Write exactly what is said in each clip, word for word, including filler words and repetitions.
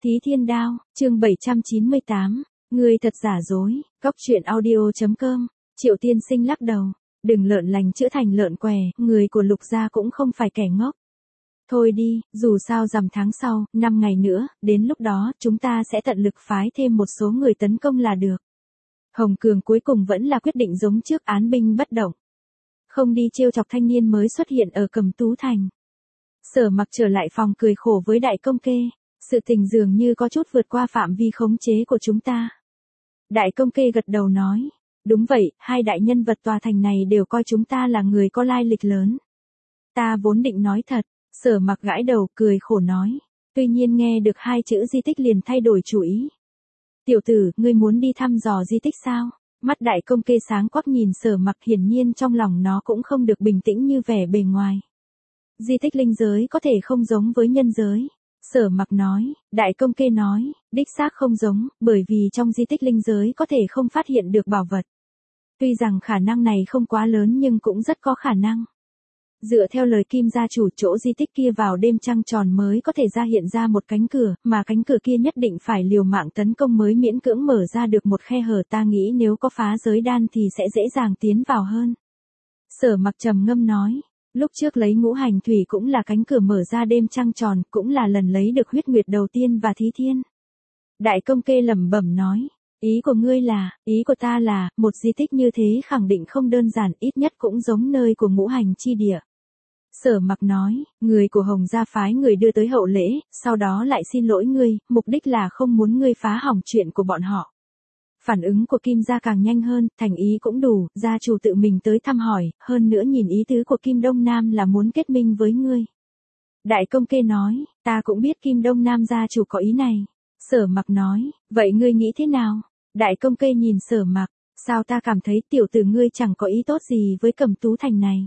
Thí Thiên Đao, chương bảy trăm chín mươi tám, ngươi thật giả dối, Cóc truyện audio chấm com, Triệu tiên sinh lắc đầu, đừng lợn lành chữa thành lợn què, người của Lục gia cũng không phải kẻ ngốc. Thôi đi, dù sao rằm tháng sau, năm ngày nữa, đến lúc đó, chúng ta sẽ tận lực phái thêm một số người tấn công là được. Hồng Cường cuối cùng vẫn là quyết định giống trước án binh bất động. Không đi trêu chọc thanh niên mới xuất hiện ở Cẩm Tú Thành. Sở Mặc trở lại phòng cười khổ với Đại Công Kê, sự tình dường như có chút vượt qua phạm vi khống chế của chúng ta. Đại Công Kê gật đầu nói, đúng vậy, hai đại nhân vật tòa thành này đều coi chúng ta là người có lai lịch lớn. Ta vốn định nói thật, Sở Mặc gãi đầu cười khổ nói, tuy nhiên nghe được hai chữ di tích liền thay đổi chủ ý. Tiểu tử, ngươi muốn đi thăm dò di tích sao? Mắt Đại Công Kê sáng quắc nhìn Sở Mặc, hiển nhiên trong lòng nó cũng không được bình tĩnh như vẻ bề ngoài. Di tích linh giới có thể không giống với nhân giới. Sở Mặc nói, Đại Công Kê nói, đích xác không giống, bởi vì trong di tích linh giới có thể không phát hiện được bảo vật. Tuy rằng khả năng này không quá lớn nhưng cũng rất có khả năng. Dựa theo lời Kim gia chủ, chỗ di tích kia vào đêm trăng tròn mới có thể ra hiện ra một cánh cửa, mà cánh cửa kia nhất định phải liều mạng tấn công mới miễn cưỡng mở ra được một khe hở, ta nghĩ nếu có phá giới đan thì sẽ dễ dàng tiến vào hơn. Sở Mặc trầm ngâm nói, lúc trước lấy ngũ hành thủy cũng là cánh cửa mở ra đêm trăng tròn, cũng là lần lấy được huyết nguyệt đầu tiên và thí thiên. Đại Công Kê lẩm bẩm nói, ý của ngươi là, ý của ta là, một di tích như thế khẳng định không đơn giản, ít nhất cũng giống nơi của ngũ hành chi địa. Sở Mặc nói, người của Hồng gia phái người đưa tới hậu lễ, sau đó lại xin lỗi ngươi, mục đích là không muốn ngươi phá hỏng chuyện của bọn họ. Phản ứng của Kim gia càng nhanh hơn, thành ý cũng đủ, gia chủ tự mình tới thăm hỏi, hơn nữa nhìn ý tứ của Kim Đông Nam là muốn kết minh với ngươi. Đại Công Kê nói, ta cũng biết Kim Đông Nam gia chủ có ý này. Sở Mặc nói, vậy ngươi nghĩ thế nào? Đại Công Kê nhìn Sở Mặc, sao ta cảm thấy tiểu tử ngươi chẳng có ý tốt gì với Cẩm Tú Thành này.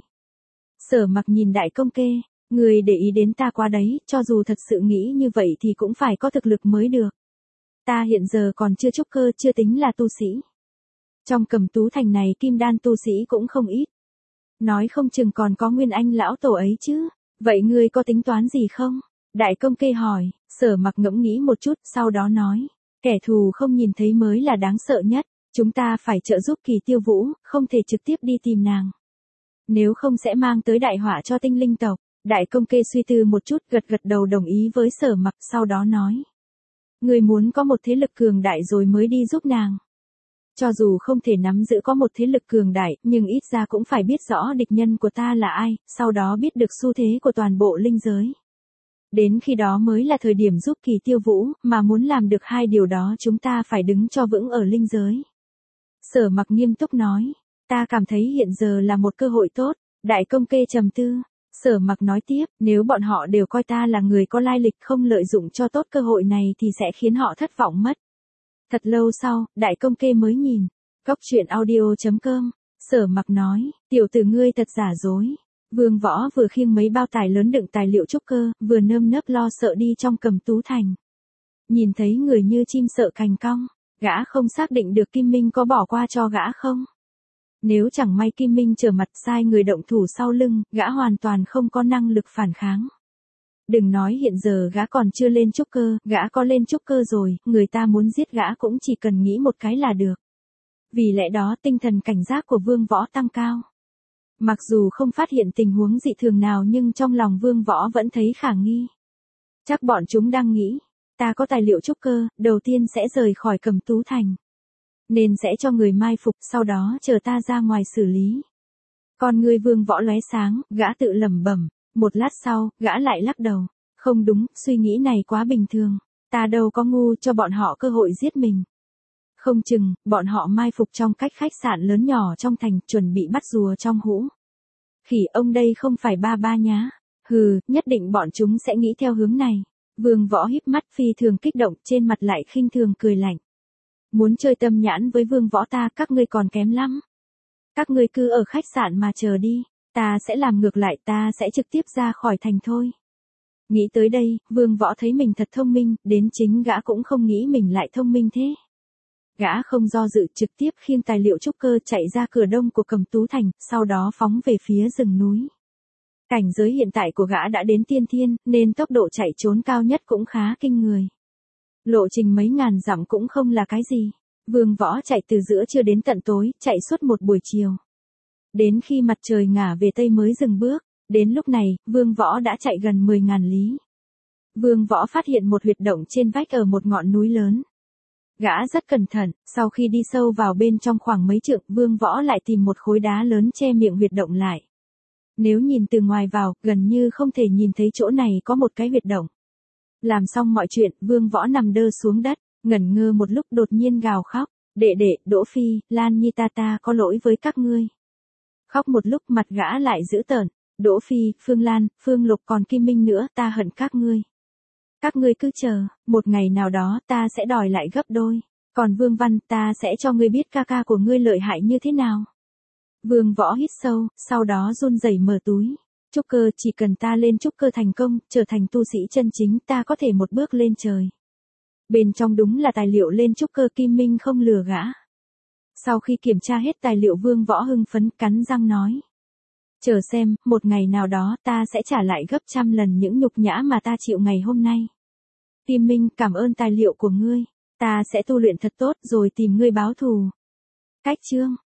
Sở Mặc nhìn Đại Công Kê, ngươi để ý đến ta quá đấy, cho dù thật sự nghĩ như vậy thì cũng phải có thực lực mới được. Ta hiện giờ còn chưa trúc cơ, chưa tính là tu sĩ. Trong Cẩm Tú Thành này kim đan tu sĩ cũng không ít. Nói không chừng còn có Nguyên Anh lão tổ ấy chứ. Vậy ngươi có tính toán gì không? Đại Công Kê hỏi. Sở Mặc ngẫm nghĩ một chút, sau đó nói, kẻ thù không nhìn thấy mới là đáng sợ nhất. Chúng ta phải trợ giúp Kỳ Tiêu Vũ, không thể trực tiếp đi tìm nàng. Nếu không sẽ mang tới đại họa cho tinh linh tộc. Đại Công Kê suy tư một chút, gật gật đầu đồng ý với Sở Mặc, sau đó nói, ngươi muốn có một thế lực cường đại rồi mới đi giúp nàng. Cho dù không thể nắm giữ có một thế lực cường đại, nhưng ít ra cũng phải biết rõ địch nhân của ta là ai, sau đó biết được xu thế của toàn bộ linh giới. Đến khi đó mới là thời điểm giúp Kỳ Tiêu Vũ, mà muốn làm được hai điều đó chúng ta phải đứng cho vững ở linh giới. Sở Mặc nghiêm túc nói, ta cảm thấy hiện giờ là một cơ hội tốt. Đại Công Kê trầm tư. Sở Mặc nói tiếp, nếu bọn họ đều coi ta là người có lai lịch, không lợi dụng cho tốt cơ hội này thì sẽ khiến họ thất vọng mất. Thật lâu sau, Đại Công Kê mới nhìn. Cóc truyện audio chấm com. Sở Mặc nói, tiểu tử ngươi thật giả dối. Vương Võ vừa khiêng mấy bao tải lớn đựng tài liệu trúc cơ, vừa nơm nớp lo sợ đi trong Cẩm Tú Thành. Nhìn thấy người như chim sợ cành cong, gã không xác định được Kim Minh có bỏ qua cho gã không. Nếu chẳng may Kim Minh trở mặt sai người động thủ sau lưng, gã hoàn toàn không có năng lực phản kháng. Đừng nói hiện giờ gã còn chưa lên trúc cơ, gã có lên trúc cơ rồi, người ta muốn giết gã cũng chỉ cần nghĩ một cái là được. Vì lẽ đó tinh thần cảnh giác của Vương Võ tăng cao. Mặc dù không phát hiện tình huống dị thường nào nhưng trong lòng Vương Võ vẫn thấy khả nghi. Chắc bọn chúng đang nghĩ, ta có tài liệu trúc cơ, đầu tiên sẽ rời khỏi Cẩm Tú Thành. Nên sẽ cho người mai phục, sau đó chờ ta ra ngoài xử lý. Con ngươi Vương Võ lóe sáng, gã tự lẩm bẩm, một lát sau, gã lại lắc đầu. Không đúng, suy nghĩ này quá bình thường. Ta đâu có ngu cho bọn họ cơ hội giết mình. Không chừng, bọn họ mai phục trong cách khách sạn lớn nhỏ trong thành, chuẩn bị bắt rùa trong hũ. Khỉ ông đây không phải ba ba nhá. Hừ, nhất định bọn chúng sẽ nghĩ theo hướng này. Vương Võ híp mắt phi thường kích động, trên mặt lại khinh thường cười lạnh. Muốn chơi tâm nhãn với Vương Võ ta, các ngươi còn kém lắm. Các ngươi cứ ở khách sạn mà chờ đi, ta sẽ làm ngược lại, ta sẽ trực tiếp ra khỏi thành thôi. Nghĩ tới đây, Vương Võ thấy mình thật thông minh, đến chính gã cũng không nghĩ mình lại thông minh thế. Gã không do dự, trực tiếp khiêng tài liệu trúc cơ chạy ra cửa đông của Cẩm Tú Thành, sau đó phóng về phía rừng núi. Cảnh giới hiện tại của gã đã đến tiên thiên, nên tốc độ chạy trốn cao nhất cũng khá kinh người. Lộ trình mấy ngàn dặm cũng không là cái gì. Vương Võ chạy từ giữa trưa đến tận tối, chạy suốt một buổi chiều. Đến khi mặt trời ngả về tây mới dừng bước, đến lúc này, Vương Võ đã chạy gần mười ngàn lý. Vương Võ phát hiện một huyệt động trên vách ở một ngọn núi lớn. Gã rất cẩn thận, sau khi đi sâu vào bên trong khoảng mấy trượng, Vương Võ lại tìm một khối đá lớn che miệng huyệt động lại. Nếu nhìn từ ngoài vào, gần như không thể nhìn thấy chỗ này có một cái huyệt động. Làm xong mọi chuyện, Vương Võ nằm đơ xuống đất, ngẩn ngơ một lúc đột nhiên gào khóc, đệ đệ, Đỗ Phi, Lan Nhi ta ta có lỗi với các ngươi. Khóc một lúc mặt gã lại dữ tợn, Đỗ Phi, Phương Lan, Phương Lục còn Kim Minh nữa, ta hận các ngươi. Các ngươi cứ chờ, một ngày nào đó ta sẽ đòi lại gấp đôi, còn Vương Văn ta sẽ cho ngươi biết ca ca của ngươi lợi hại như thế nào. Vương Võ hít sâu, sau đó run rẩy mở túi. Trúc cơ, chỉ cần ta lên trúc cơ thành công, trở thành tu sĩ chân chính, ta có thể một bước lên trời. Bên trong đúng là tài liệu lên trúc cơ, Kim Minh không lừa gã. Sau khi kiểm tra hết tài liệu, Vương Võ hưng phấn cắn răng nói. Chờ xem, một ngày nào đó ta sẽ trả lại gấp trăm lần những nhục nhã mà ta chịu ngày hôm nay. Kim Minh, cảm ơn tài liệu của ngươi. Ta sẽ tu luyện thật tốt rồi tìm ngươi báo thù. Cách chương